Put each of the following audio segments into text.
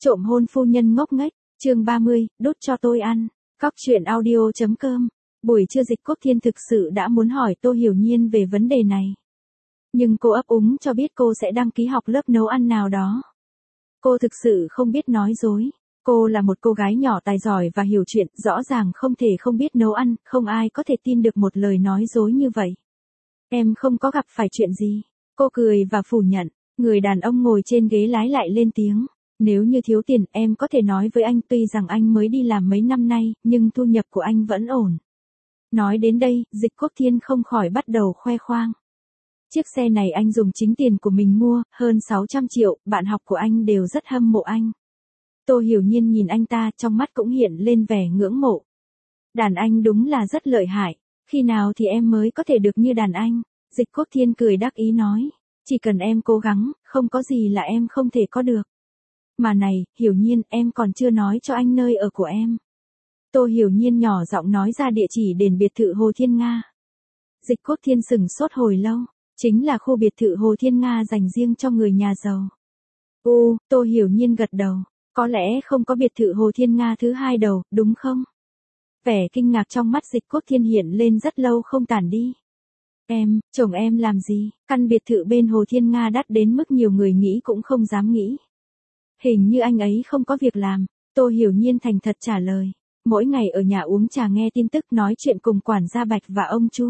Trộm hôn phu nhân ngốc nghếch, chương 30, đốt cho tôi ăn. Cóc truyện audio.com. Buổi trưa Dịch Quốc Thiên thực sự đã muốn hỏi Tô Hiểu Nhiên về vấn đề này. Nhưng cô ấp úng cho biết cô sẽ đăng ký học lớp nấu ăn nào đó. Cô thực sự không biết nói dối. Cô là một cô gái nhỏ tài giỏi và hiểu chuyện, rõ ràng không thể không biết nấu ăn, không ai có thể tin được một lời nói dối như vậy. Em không có gặp phải chuyện gì. Cô cười và phủ nhận. Người đàn ông ngồi trên ghế lái lại lên tiếng. Nếu như thiếu tiền em có thể nói với anh, tuy rằng anh mới đi làm mấy năm nay, nhưng thu nhập của anh vẫn ổn. Nói đến đây, Dịch Quốc Thiên không khỏi bắt đầu khoe khoang. Chiếc xe này anh dùng chính tiền của mình mua, hơn 600 triệu, bạn học của anh đều rất hâm mộ anh. Tô Hiểu Nhiên nhìn anh ta, trong mắt cũng hiện lên vẻ ngưỡng mộ. Đàn anh đúng là rất lợi hại, khi nào thì em mới có thể được như đàn anh? Dịch Quốc Thiên cười đắc ý nói, chỉ cần em cố gắng, không có gì là em không thể có được. Mà này, Hiểu Nhiên, em còn chưa nói cho anh nơi ở của em. Tô Hiểu Nhiên nhỏ giọng nói ra địa chỉ đền biệt thự Hồ Thiên Nga. Dịch Quốc Thiên sững sốt hồi lâu, chính là khu biệt thự Hồ Thiên Nga dành riêng cho người nhà giàu. Tô Hiểu Nhiên gật đầu, có lẽ không có biệt thự Hồ Thiên Nga thứ hai đâu, đúng không? Vẻ kinh ngạc trong mắt Dịch Quốc Thiên hiện lên rất lâu không tản đi. Chồng em làm gì? Căn biệt thự bên Hồ Thiên Nga đắt đến mức nhiều người nghĩ cũng không dám nghĩ. Hình như anh ấy không có việc làm, Tô Hiểu Nhiên thành thật trả lời. Mỗi ngày ở nhà uống trà nghe tin tức nói chuyện cùng quản gia Bạch và ông Chu.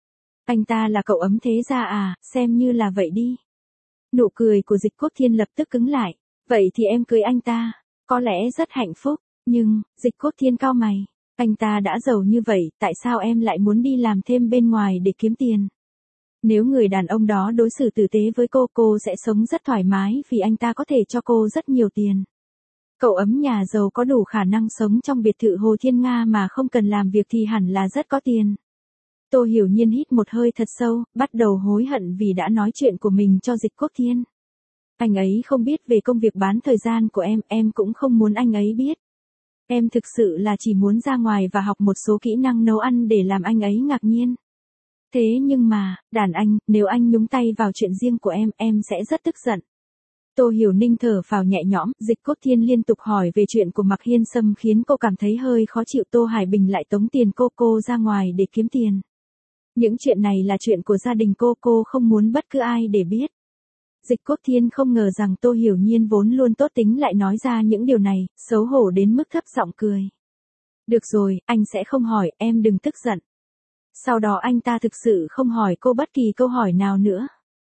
Anh ta là cậu ấm thế gia à, xem như là vậy đi. Nụ cười của Dịch Quốc Thiên lập tức cứng lại. Vậy thì em cưới anh ta, có lẽ rất hạnh phúc, nhưng, Dịch Quốc Thiên cau mày. Anh ta đã giàu như vậy, tại sao em lại muốn đi làm thêm bên ngoài để kiếm tiền? Nếu người đàn ông đó đối xử tử tế với cô sẽ sống rất thoải mái vì anh ta có thể cho cô rất nhiều tiền. Cậu ấm nhà giàu có đủ khả năng sống trong biệt thự Hồ Thiên Nga mà không cần làm việc thì hẳn là rất có tiền. Tô Hiểu Nhiên hít một hơi thật sâu, bắt đầu hối hận vì đã nói chuyện của mình cho Dịch Quốc Thiên. Anh ấy không biết về công việc bán thời gian của em cũng không muốn anh ấy biết. Em thực sự là chỉ muốn ra ngoài và học một số kỹ năng nấu ăn để làm anh ấy ngạc nhiên. Thế nhưng mà, đàn anh, nếu anh nhúng tay vào chuyện riêng của em sẽ rất tức giận. Tô Hiểu Ninh thở phào nhẹ nhõm, Dịch Quốc Thiên liên tục hỏi về chuyện của Mạc Hiên Sâm khiến cô cảm thấy hơi khó chịu. Tô Hải Bình lại tống tiền cô ra ngoài để kiếm tiền. Những chuyện này là chuyện của gia đình cô không muốn bất cứ ai để biết. Dịch Quốc Thiên không ngờ rằng Tô Hiểu Nhiên vốn luôn tốt tính lại nói ra những điều này, xấu hổ đến mức thấp giọng cười. Được rồi, anh sẽ không hỏi, em đừng tức giận. Sau đó anh ta thực sự không hỏi cô bất kỳ câu hỏi nào nữa.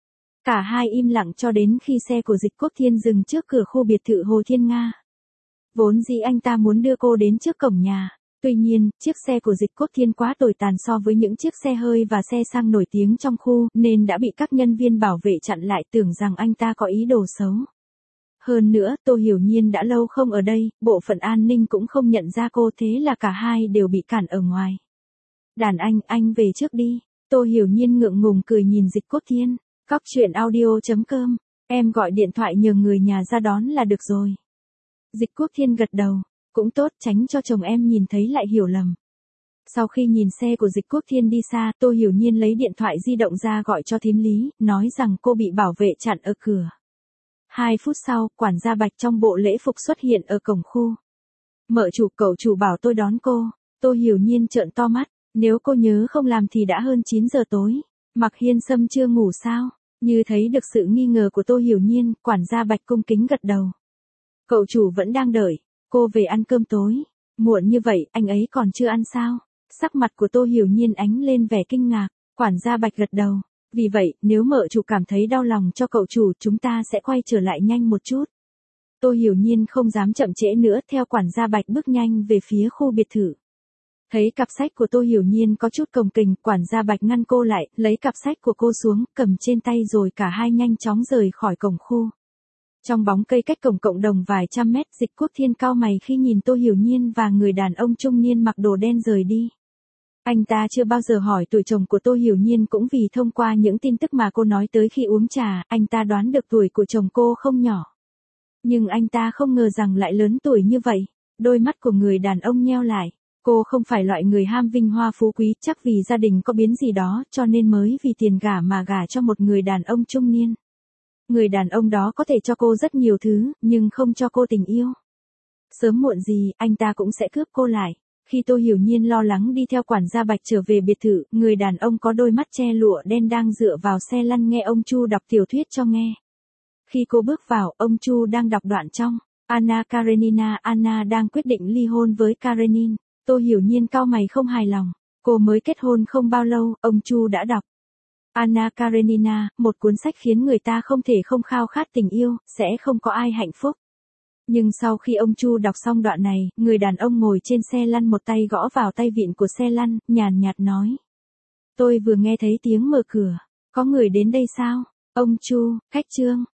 Cả hai im lặng cho đến khi xe của Dịch Quốc Thiên dừng trước cửa khu biệt thự Hồ Thiên Nga. Vốn dĩ anh ta muốn đưa cô đến trước cổng nhà. Tuy nhiên, chiếc xe của Dịch Quốc Thiên quá tồi tàn so với những chiếc xe hơi và xe sang nổi tiếng trong khu, nên đã bị các nhân viên bảo vệ chặn lại, tưởng rằng anh ta có ý đồ xấu. Hơn nữa, Tô Hiểu Nhiên đã lâu không ở đây, bộ phận an ninh cũng không nhận ra cô, thế là cả hai đều bị cản ở ngoài. Đàn anh về trước đi. Tô Hiểu Nhiên ngượng ngùng cười nhìn Dịch Quốc Thiên. Cóc truyện audio.com. Em gọi điện thoại nhờ người nhà ra đón là được rồi. Dịch Quốc Thiên gật đầu. Cũng tốt, tránh cho chồng em nhìn thấy lại hiểu lầm. Sau khi nhìn xe của Dịch Quốc Thiên đi xa, Tô Hiểu Nhiên lấy điện thoại di động ra gọi cho thím Lý, nói rằng cô bị bảo vệ chặn ở cửa. 2 phút sau, quản gia Bạch trong bộ lễ phục xuất hiện ở cổng khu. Mợ chủ, cậu chủ bảo tôi đón cô. Tô Hiểu Nhiên trợn to mắt. Nếu cô nhớ không làm thì đã hơn 9 giờ tối. Mạc Hiên Sâm chưa ngủ sao? Như thấy được sự nghi ngờ của Tô Hiểu Nhiên, quản gia Bạch cung kính gật đầu. Cậu chủ vẫn đang đợi. Cô về ăn cơm tối. Muộn như vậy, anh ấy còn chưa ăn sao? Sắc mặt của Tô Hiểu Nhiên ánh lên vẻ kinh ngạc. Quản gia Bạch gật đầu. Vì vậy, nếu mợ chủ cảm thấy đau lòng cho cậu chủ, chúng ta sẽ quay trở lại nhanh một chút. Tô Hiểu Nhiên không dám chậm trễ nữa, theo quản gia Bạch bước nhanh về phía khu biệt thự. Thấy cặp sách của Tô Hiểu Nhiên có chút cồng kềnh, quản gia Bạch ngăn cô lại, lấy cặp sách của cô xuống, cầm trên tay rồi cả hai nhanh chóng rời khỏi cổng khu. Trong bóng cây cách cổng cộng đồng vài trăm mét, Dịch Quốc Thiên cau mày khi nhìn Tô Hiểu Nhiên và người đàn ông trung niên mặc đồ đen rời đi. Anh ta chưa bao giờ hỏi tuổi chồng của Tô Hiểu Nhiên, cũng vì thông qua những tin tức mà cô nói tới khi uống trà, anh ta đoán được tuổi của chồng cô không nhỏ. Nhưng anh ta không ngờ rằng lại lớn tuổi như vậy. Đôi mắt của người đàn ông nheo lại. Cô không phải loại người ham vinh hoa phú quý, chắc vì gia đình có biến gì đó cho nên mới vì tiền gả mà gả cho một người đàn ông trung niên. Người đàn ông đó có thể cho cô rất nhiều thứ, nhưng không cho cô tình yêu. Sớm muộn gì, anh ta cũng sẽ cướp cô lại. Khi Tô Hiểu Nhiên lo lắng đi theo quản gia Bạch trở về biệt thự, người đàn ông có đôi mắt che lụa đen đang dựa vào xe lăn nghe ông Chu đọc tiểu thuyết cho nghe. Khi cô bước vào, ông Chu đang đọc đoạn trong Anna Karenina. Anna đang quyết định ly hôn với Karenin. Tô Hiểu Nhiên cau mày không hài lòng. Cô mới kết hôn không bao lâu, ông Chu đã đọc Anna Karenina, một cuốn sách khiến người ta không thể không khao khát tình yêu, sẽ không có ai hạnh phúc. Nhưng sau khi ông Chu đọc xong đoạn này, người đàn ông ngồi trên xe lăn một tay gõ vào tay vịn của xe lăn, nhàn nhạt nói. Tôi vừa nghe thấy tiếng mở cửa. Có người đến đây sao? Ông Chu, khách Trương.